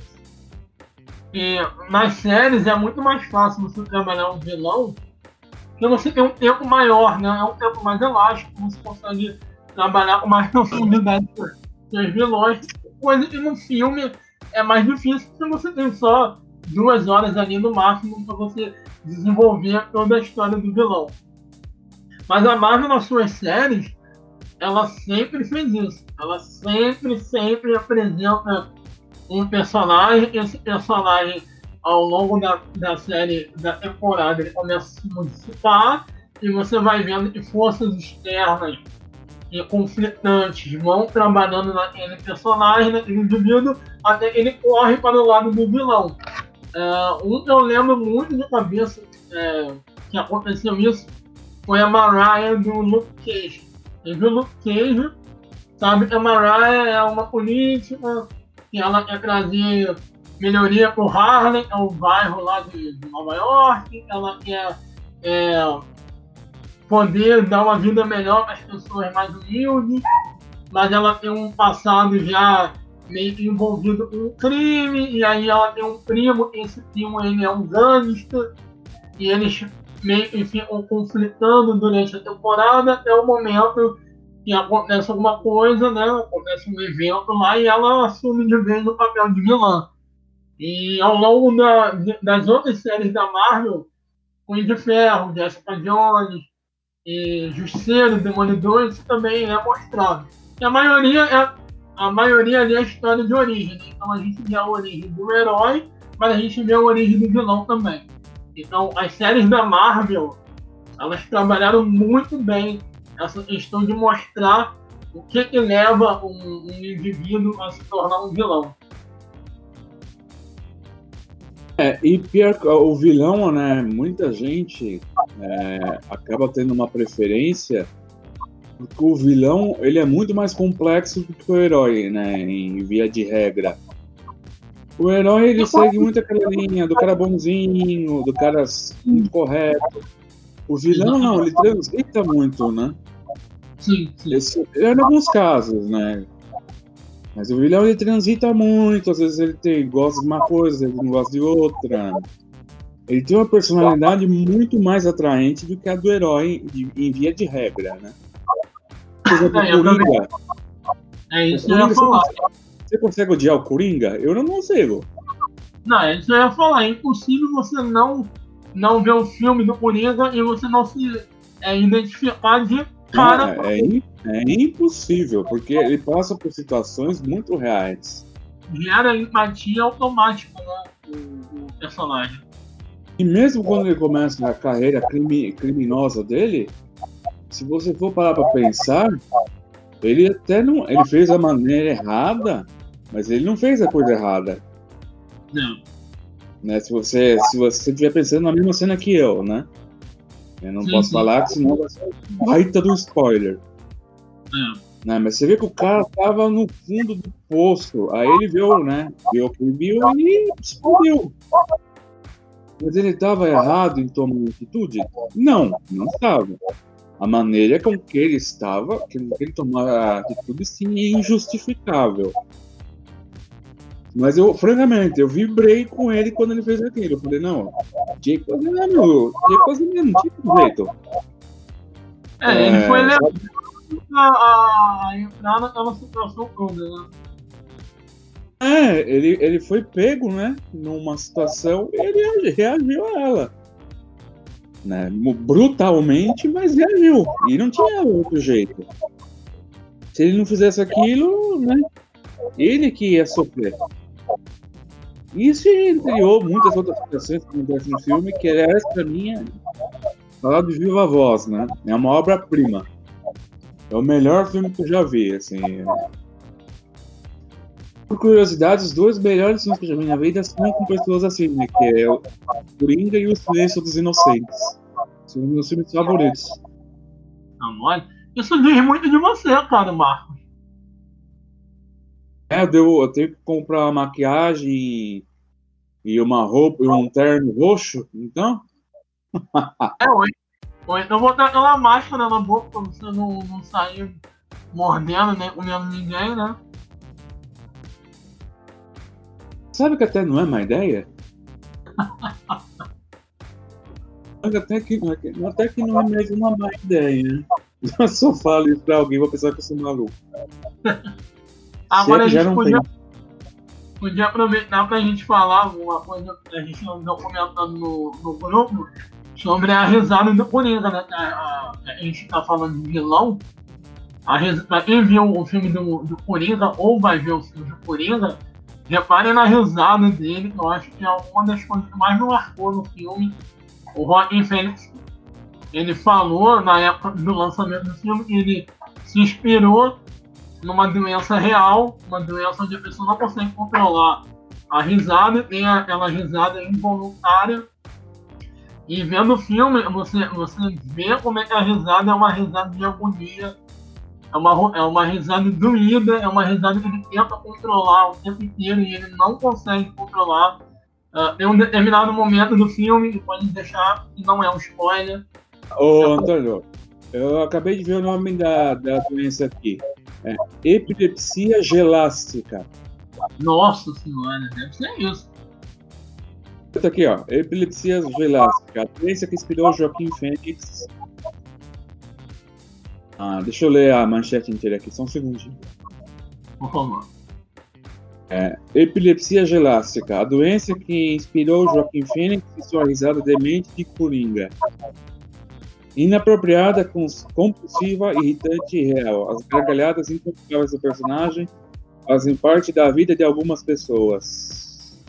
E nas séries é muito mais fácil você trabalhar um vilão, porque você tem um tempo maior, né? É um tempo mais elástico, você consegue trabalhar com mais profundidade com os vilões, coisa que no filme é mais difícil, porque você tem só duas horas ali no máximo para você desenvolver toda a história do vilão. Mas a Marvel nas suas séries, ela sempre fez isso. Ela sempre, sempre apresenta um personagem, esse personagem ao longo da, da série, da temporada, ele começa a se modificar e você vai vendo que forças externas e conflitantes vão trabalhando naquele personagem, naquele indivíduo, até que ele corre para o lado do vilão. É, um que eu lembro muito de cabeça é, que aconteceu isso foi a Mariah do Luke Cage. Quem viu Luke Cage sabe que a Mariah é uma política que ela quer trazer melhoria para o Harlem, que é o bairro lá de, de Nova York, ela quer é, poder dar uma vida melhor para as pessoas mais humildes, mas ela tem um passado já meio que envolvido com um crime, e aí ela tem um primo, esse primo ele é um gangster, e eles meio que ficam conflitando durante a temporada até o momento que acontece alguma coisa, né? Acontece um evento lá e ela assume de vez o papel de vilã. E ao longo da, das outras séries da Marvel, Punho de Ferro, Jessica Jones, e Justiceiro, Demolidor, isso também é mostrado. E a maioria é a maioria ali é a história de origem, né? Então a gente vê a origem do herói, mas a gente vê a origem do vilão também. Então as séries da Marvel, elas trabalharam muito bem essa questão de mostrar o que que leva um, um indivíduo a se tornar um vilão. É, e pior, o vilão, né, muita gente é, acaba tendo uma preferência porque o vilão, ele é muito mais complexo do que o herói, né, em via de regra. O herói, ele segue muito aquela linha do cara bonzinho, do cara muito correto. O vilão, não, ele transita muito, né? Sim, sim. Esse, em alguns casos, né? Mas o vilão, ele transita muito, às vezes ele tem, gosta de uma coisa, ele não gosta de outra. Ele tem uma personalidade muito mais atraente do que a do herói, de, em via de regra, né? Por exemplo, É, o Coringa. É isso O que eu ia Coringa, você falar. consegue, você consegue odiar o Coringa? Eu não consigo. Não, é isso que eu ia falar. É impossível você não, não ver o filme do Coringa e você não se é, identificar de cara. Não, é, é, é impossível, porque ele passa por situações muito reais. Gera empatia automática, né? O, o personagem. E mesmo quando ele começa a carreira crime, criminosa dele, se você for parar para pensar, ele até não. Ele fez a maneira errada, mas ele não fez a coisa errada. Não. Né? Se você se você estiver pensando na mesma cena que eu, né? Eu não Sim, posso sim. falar, que senão vai ser um baita do spoiler. É. Né? Mas você vê que o cara tava no fundo do poço. Aí ele viu, né? Viu o que viu e explodiu. Mas ele estava errado em tomar uma atitude? Não, não estava. A maneira com que ele estava, que ele tomou a atitude, sim, é injustificável. Mas eu, francamente, eu vibrei com ele quando ele fez aquilo. Eu falei, não, tinha que fazer mesmo, tinha que fazer mesmo, não tinha jeito. É, ele É, foi só- levado a, a entrar naquela situação toda, né? É, ele, ele foi pego, né, numa situação, ele reagiu a ela. Né, brutalmente, mas reagiu. E não tinha outro jeito. Se ele não fizesse aquilo, né, ele que ia sofrer. Isso entre muitas outras situações que acontecem no filme, que essa pra mim é falar de viva voz, né? É uma obra-prima. É o melhor filme que eu já vi, assim. Por curiosidade, os dois melhores filmes que eu já vi na vida são com pessoas assim, né? Que é o Coringa e o Silêncio dos Inocentes. São os meus filmes favoritos. Não, olha, isso diz muito de você, cara, Marcos. É, eu, devo- eu tenho que comprar uma maquiagem e uma roupa e um terno roxo, então. É, ou, ou então botar aquela máscara na boca pra você não, não sair mordendo nem comendo ninguém, né? Sabe que até não é má ideia? Até que, até que não é mesmo uma má ideia, né? Eu só falo isso pra alguém, vou pensar que eu sou maluco. Agora a Se é que já gente não podia, tem. podia aproveitar pra gente falar uma coisa que a gente andou comentando no, no grupo sobre a risada do Coringa, né? A, a, a gente tá falando de vilão. A ris- pra quem viu o filme do, do Coringa ou vai ver o filme do Coringa, repare na risada dele, que eu acho que é uma das coisas que mais me marcou no filme. O Joaquin Phoenix, ele falou na época do lançamento do filme que ele se inspirou numa doença real, uma doença onde a pessoa não consegue controlar a risada, tem aquela risada involuntária. E vendo o filme, você, você vê como é que a risada é uma risada de agonia, é É uma, é uma risada doída, é uma risada que ele tenta controlar o tempo inteiro e ele não consegue controlar. Uh, tem um determinado momento do filme, pode deixar, que não é um spoiler. Ô, Antônio, eu acabei de ver o nome da, da doença aqui. É epilepsia gelástica. Nossa senhora, deve ser isso. Tá aqui, ó. Epilepsia gelástica. A doença que inspirou Joaquim Fênix. Ah, deixa eu ler a manchete inteira aqui, só um segundinho. Por favor. É, epilepsia gelástica. A doença que inspirou Joaquim Fênix e sua risada demente de coringa. Inapropriada, compulsiva, irritante e real. As gargalhadas incontroláveis do personagem fazem parte da vida de algumas pessoas.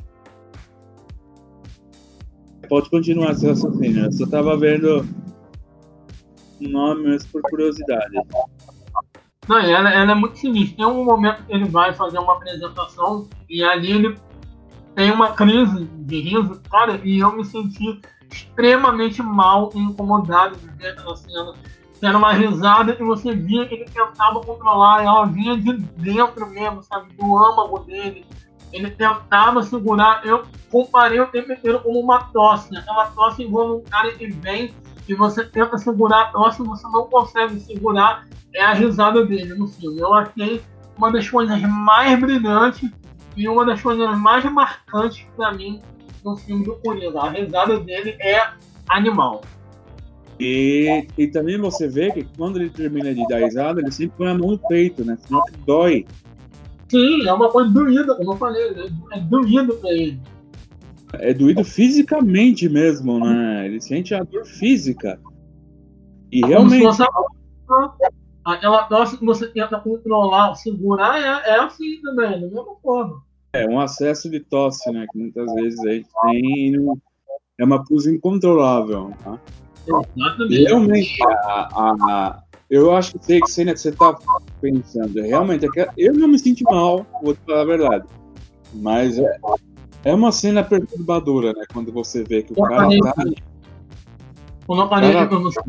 Pode continuar esse raciocínio. Eu só estava vendo o nome, mas por curiosidade. Não, ela, ela é muito sinistra. Tem um momento que ele vai fazer uma apresentação e ali ele tem uma crise de riso, cara, e eu me senti extremamente mal e incomodado de ver aquela cena. Era uma risada que você via que ele tentava controlar, ela vinha de dentro mesmo, sabe, do âmago dele. Ele tentava segurar. Eu comparei o tempo inteiro como uma tosse, aquela tosse involuntária que vem e você tenta segurar a tosse e você não consegue segurar. É a risada dele no filme. Eu achei uma das coisas mais brilhantes e uma das coisas mais marcantes pra mim no filme do Coringa. A risada dele é animal. E, e também você vê que quando ele termina de dar risada, ele sempre põe a mão no peito, né? Senão que dói. Sim, é uma coisa doída, como eu falei. É doído pra ele. É doído fisicamente mesmo, né? Ele sente a dor física. E realmente... Você... Aquela tosse que você tenta controlar, segurar, é, é assim também, da mesma forma. É um acesso de tosse, né? Que muitas vezes a gente tem e não... é uma coisa incontrolável, tá? Exatamente. Realmente, a, a, eu acho que sei que cena que você tá pensando. Realmente, é que eu não me sinto mal, vou te falar a verdade. Mas é, é uma cena perturbadora, né? Quando você vê que o cara tá... Quando eu parei aqui pra você...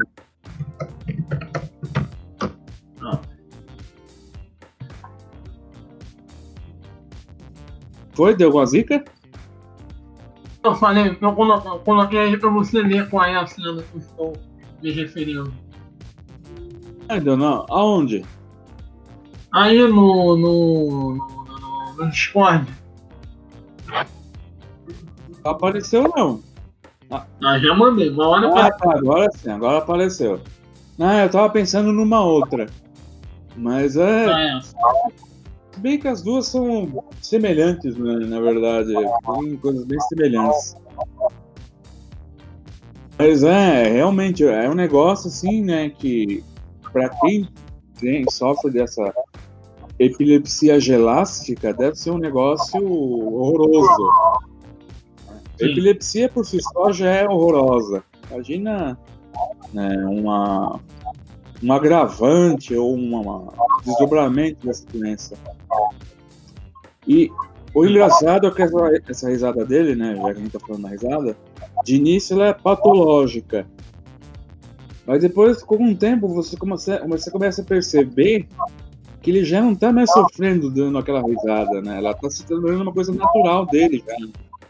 Foi? Deu uma zica? Eu falei, eu coloquei aí pra você ler qual é a cena que eu estou me referindo. Ainda não. Aonde? Aí no, no, no, no Discord. Não apareceu não. Ah, já mandei, uma hora Ah, tá, agora sim, agora apareceu. Ah, eu tava pensando numa outra. Mas é... é. Bem que as duas são semelhantes, né, na verdade. Tem coisas bem semelhantes. Mas é, realmente, é um negócio assim, né, que pra quem tem, sofre dessa epilepsia gelástica, deve ser um negócio horroroso. A epilepsia por si só já é horrorosa. Imagina, né, uma... um agravante ou um desdobramento dessa doença. E o engraçado é que essa, essa risada dele, né, já que a gente tá falando da risada, de início ela é patológica. Mas depois, com um tempo, você começa, você começa a perceber que ele já não tá mais sofrendo dando aquela risada, né? Ela tá se tornando uma coisa natural dele, já.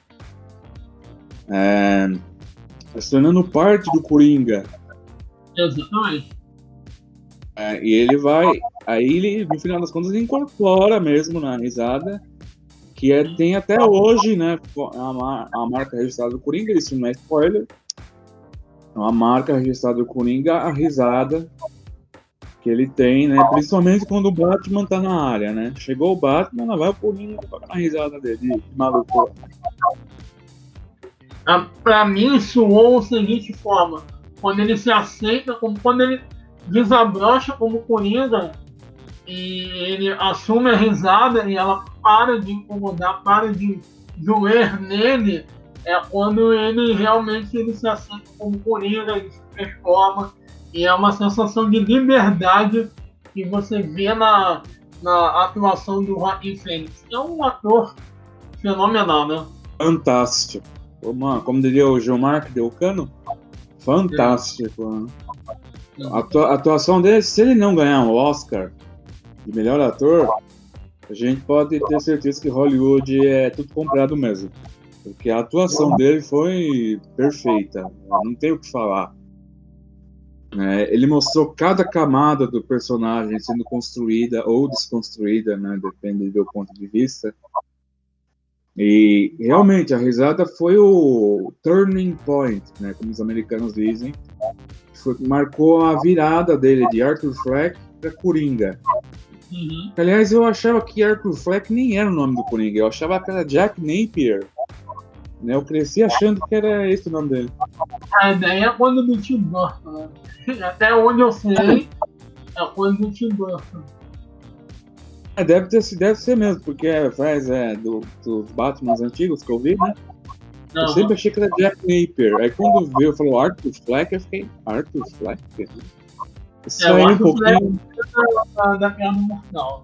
É, tá se tornando parte do Coringa. Exatamente. É, e ele vai, aí ele, no final das contas, ele incorpora mesmo na risada, que é, tem até hoje, né, a, a marca registrada do Coringa, isso não é spoiler, a marca registrada do Coringa, a risada que ele tem, né, principalmente quando o Batman tá na área, né, chegou o Batman, lá vai o Coringa na risada dele, de maluco. Ah, pra mim, soou da seguinte forma, quando ele se aceita, como quando ele desabrocha como Coringa e ele assume a risada e ela para de incomodar, para de doer nele, é quando ele realmente ele se aceita como Coringa, ele se transforma e é uma sensação de liberdade que você vê na, na atuação do Joaquim Fênix. É um ator fenomenal, né? A atua- a atuação dele, se ele não ganhar um Oscar de melhor ator, a gente pode ter certeza que Hollywood é tudo comprado mesmo. Porque a atuação dele foi perfeita, não tem o que falar. É, ele mostrou cada camada do personagem sendo construída ou desconstruída, né, depende do ponto de vista. E realmente a risada foi o turning point, né, como os americanos dizem. Foi, marcou a virada dele de Arthur Fleck para Coringa. Uhum. Aliás, eu achava que Arthur Fleck nem era o nome do Coringa, eu achava que era Jack Napier. Né, eu cresci achando que era esse o nome dele. A ideia é coisa do Tim Burton, né? Até onde eu sei, é coisa do Tim Burton. É, deve, ter, deve ser mesmo, porque faz é, do, dos Batman antigos que eu vi, né? Eu Não, sempre achei que era Jack Napier. Aí quando veio, falou Arthur Fleck, eu fiquei, Arthur Fleck? Isso É, eu aí um acho que pouquinho. da, da piada mortal.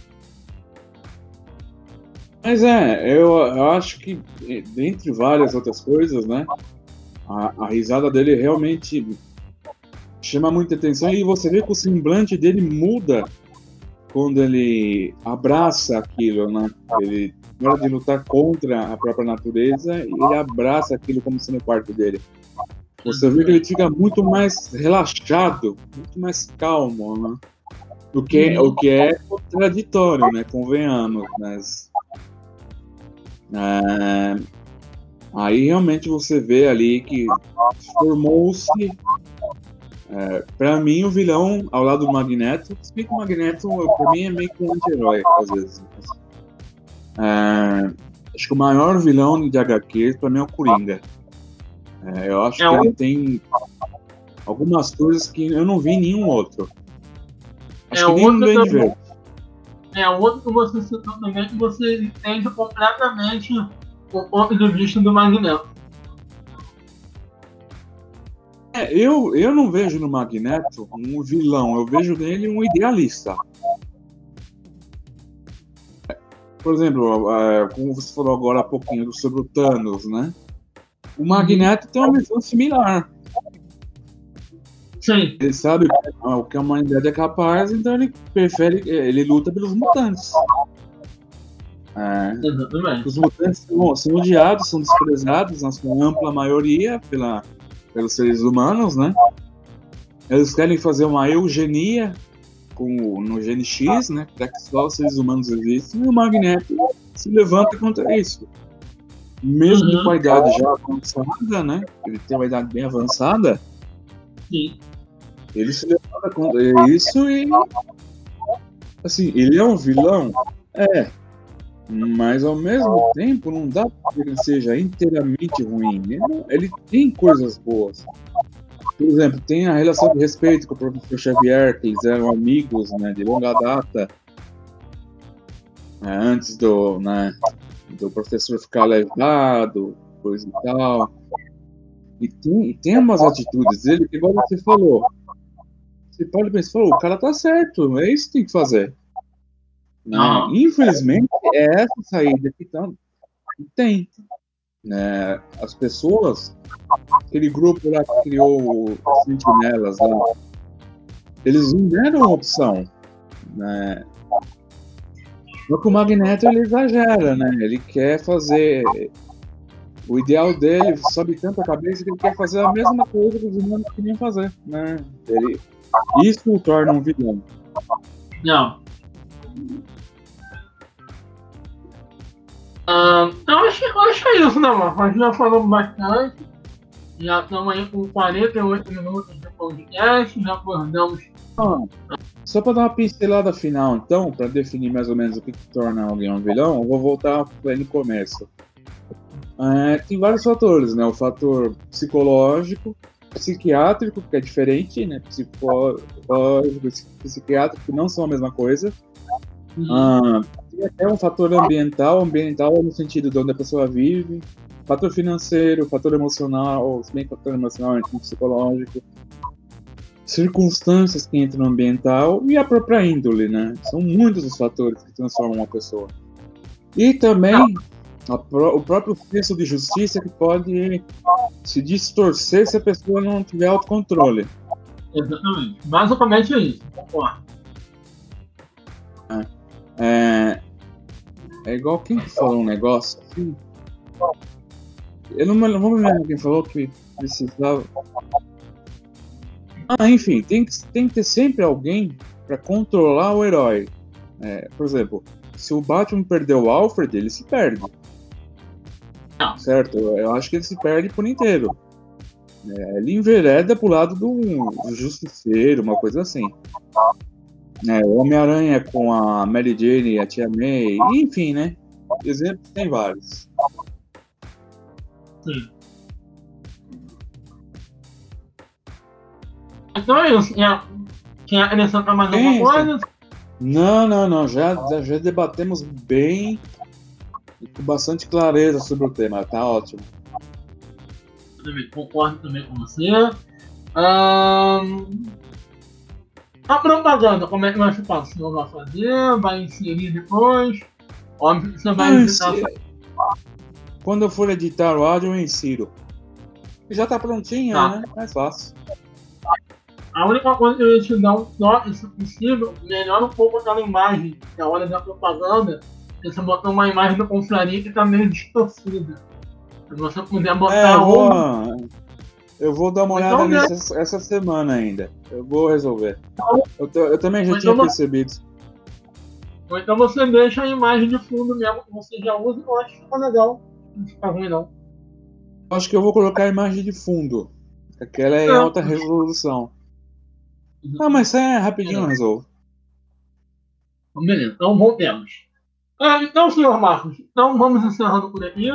Mas é, eu, eu acho que, dentre várias outras coisas, né? A, a risada dele realmente chama muita atenção e você vê que o semblante dele muda quando ele abraça aquilo, né? Ele, na hora de lutar contra a própria natureza, ele abraça aquilo como sendo parte dele. Você vê que ele fica muito mais relaxado, muito mais calmo, né? O que, o que é contraditório, né? Convenhamos, mas... É, aí realmente você vê ali que formou-se, é, para mim, o vilão ao lado do Magneto. Se bem que o Magneto, para mim, é meio que um anti-herói, às vezes. É, acho que o maior vilão de H Q, para mim, é o Coringa. É, eu acho É que um- ele tem algumas coisas que eu não vi em nenhum outro. Acho É que nem no outro Duende também. Verde. É outro que você citou também, que você entende completamente o ponto de vista do Magneto. É, eu, eu não vejo no Magneto um vilão, eu vejo nele um idealista. Por exemplo, é, como você falou agora há pouquinho sobre o Thanos, né? O Magneto tem uma visão similar. Sim, Ele sabe o que a humanidade é capaz, então ele prefere, ele luta pelos mutantes. É, exatamente. os mutantes são, são odiados, são desprezados na sua ampla maioria pela, pelos seres humanos, né? Eles querem fazer uma eugenia com, no gene X, né? Para que só os seres humanos existem, e o Magneto se levanta contra isso. Mesmo Uhum. com a idade já avançada, né? Ele tem uma idade bem avançada, Sim. ele se levanta contra isso e... Assim, ele é um vilão? É. Mas ao mesmo tempo não dá pra dizer que ele seja inteiramente ruim. Ele, não- ele tem coisas boas. Por exemplo, tem a relação de respeito com o professor Xavier, que eles eram amigos, né, de longa data, né, antes do, né, do professor ficar levado, coisa e tal. E tem, e tem umas atitudes dele que, igual você falou, você pode pensar, falou, o cara tá certo, é isso que tem que fazer. Né? Aham. Infelizmente, é essa saída que tá, que tem. Né? As pessoas, aquele grupo lá que criou as sentinelas lá, eles não deram opção. Né? Só que o Magneto ele exagera, né? Ele quer fazer. O ideal dele sobe tanto a cabeça que ele quer fazer a mesma coisa que os humanos queriam fazer. Né? Ele, isso o torna um vilão. Não. Ah, então acho, eu acho que é isso, né, mano? Nós já falamos bastante. Já estamos aí com quarenta e oito minutos de podcast. Já abordamos. Ah, só para dar uma pincelada final, então, para definir mais ou menos o que, que torna alguém um vilão, eu vou voltar para no começo. É, tem vários fatores, né? O fator psicológico, psiquiátrico, que é diferente, né? Psicológico e psiquiátrico não são a mesma coisa. Uhum. Ah, tem até um fator ambiental, ambiental no sentido de onde a pessoa vive, fator financeiro, fator emocional, se bem que fator emocional é psicológico, circunstâncias que entram no ambiental e a própria índole, né? São muitos os fatores que transformam uma pessoa. E também a pró- o próprio senso de justiça que pode se distorcer se a pessoa não tiver autocontrole. Exatamente. Basicamente é isso, concordo. É, é igual quem que falou um negócio assim. Eu não me, não vou me lembrar quem falou que precisava. Ah, enfim, tem que, tem que ter sempre alguém para controlar o herói. É, por exemplo, se o Batman perdeu o Alfred, ele se perde. Não. Certo? Eu acho que ele se perde por inteiro. É, ele envereda pro lado do, do Justiceiro, uma coisa assim. É, o Homem-Aranha com a Mary Jane e a Tia May, enfim, né? Exemplos tem vários. Sim. Então é isso. Quer, quer acrescentar mais alguma Sim, coisa? Não, não, não. Já, já, já debatemos bem e com bastante clareza sobre o tema. Tá ótimo. Também concordo também com você. Ahn, A propaganda, como é que vai ficar? O senhor vai fazer? Vai inserir depois? Óbvio que você vai Ah, editar. sim. Quando eu for editar o áudio, eu insiro. Já tá prontinha, Tá. né? Mais fácil. A única coisa que eu ia te dar um toque, se possível, melhora um pouco aquela imagem, que a hora da propaganda, que você botou uma imagem do Confraria que tá meio distorcida. Se você puder botar É, eu uma. vou, eu vou dar uma Então, olhada né? nisso essa- essa semana ainda. Eu vou resolver. Eu, tô- eu também já Mas tinha eu vou- percebido. Ou então você deixa a imagem de fundo mesmo que você já usa e eu acho que fica legal. Não fica ruim não. Acho que eu vou colocar a imagem de fundo. Aquela é em Não. alta resolução. Ah, mas isso é rapidinho eu resolvo. Então, beleza, então voltemos. Ah, então, senhor Marcos, então vamos encerrando por aqui.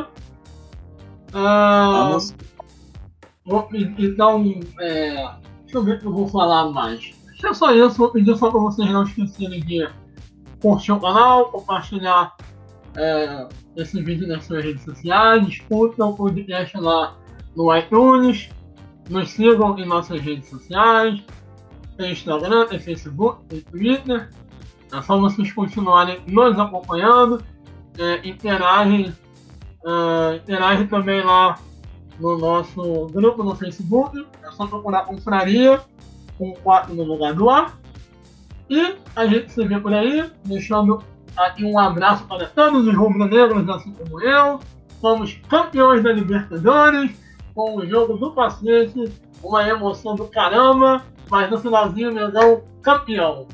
Ah, Vamos. vou pedir, então, é, deixa eu ver o que eu vou falar mais. Se é só isso, vou pedir só para vocês não esquecerem de curtir o canal, compartilhar é, esse vídeo nas suas redes sociais, escutem o podcast lá no iTunes, nos sigam em nossas redes sociais, tem Instagram, tem Facebook, tem Twitter. É só vocês continuarem nos acompanhando, é, interagem, é, interagem também lá no nosso grupo no Facebook, é só procurar Confraria, com quatro no lugar do A. E a gente se vê por aí, deixando aqui um abraço para todos os rubro-negros, assim como eu. Somos campeões da Libertadores, com o jogo do paciente, uma emoção do caramba, mas no finalzinho, meu Deus, campeão.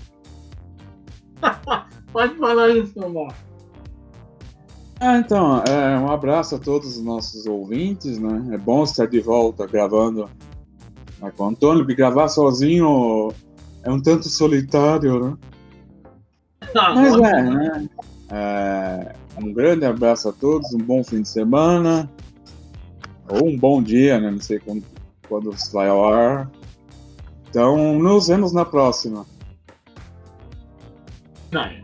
Pode falar isso, amor. Ah, então, é, um abraço a todos os nossos ouvintes, né? É bom estar de volta gravando né, com o Antônio, porque gravar sozinho é um tanto solitário, né? Mas é, né? É, um grande abraço a todos, um bom fim de semana, ou um bom dia, né? Não sei quando, quando vai ao ar. Então, nos vemos na próxima. Não.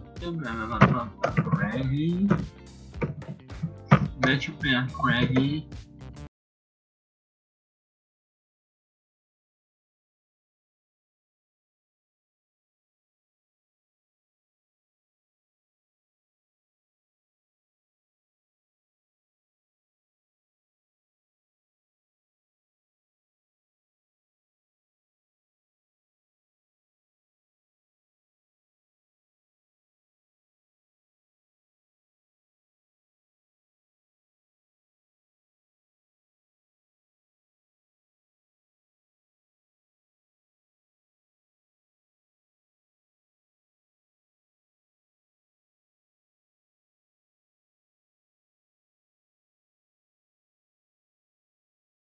Craig. Mete o pé, Craig.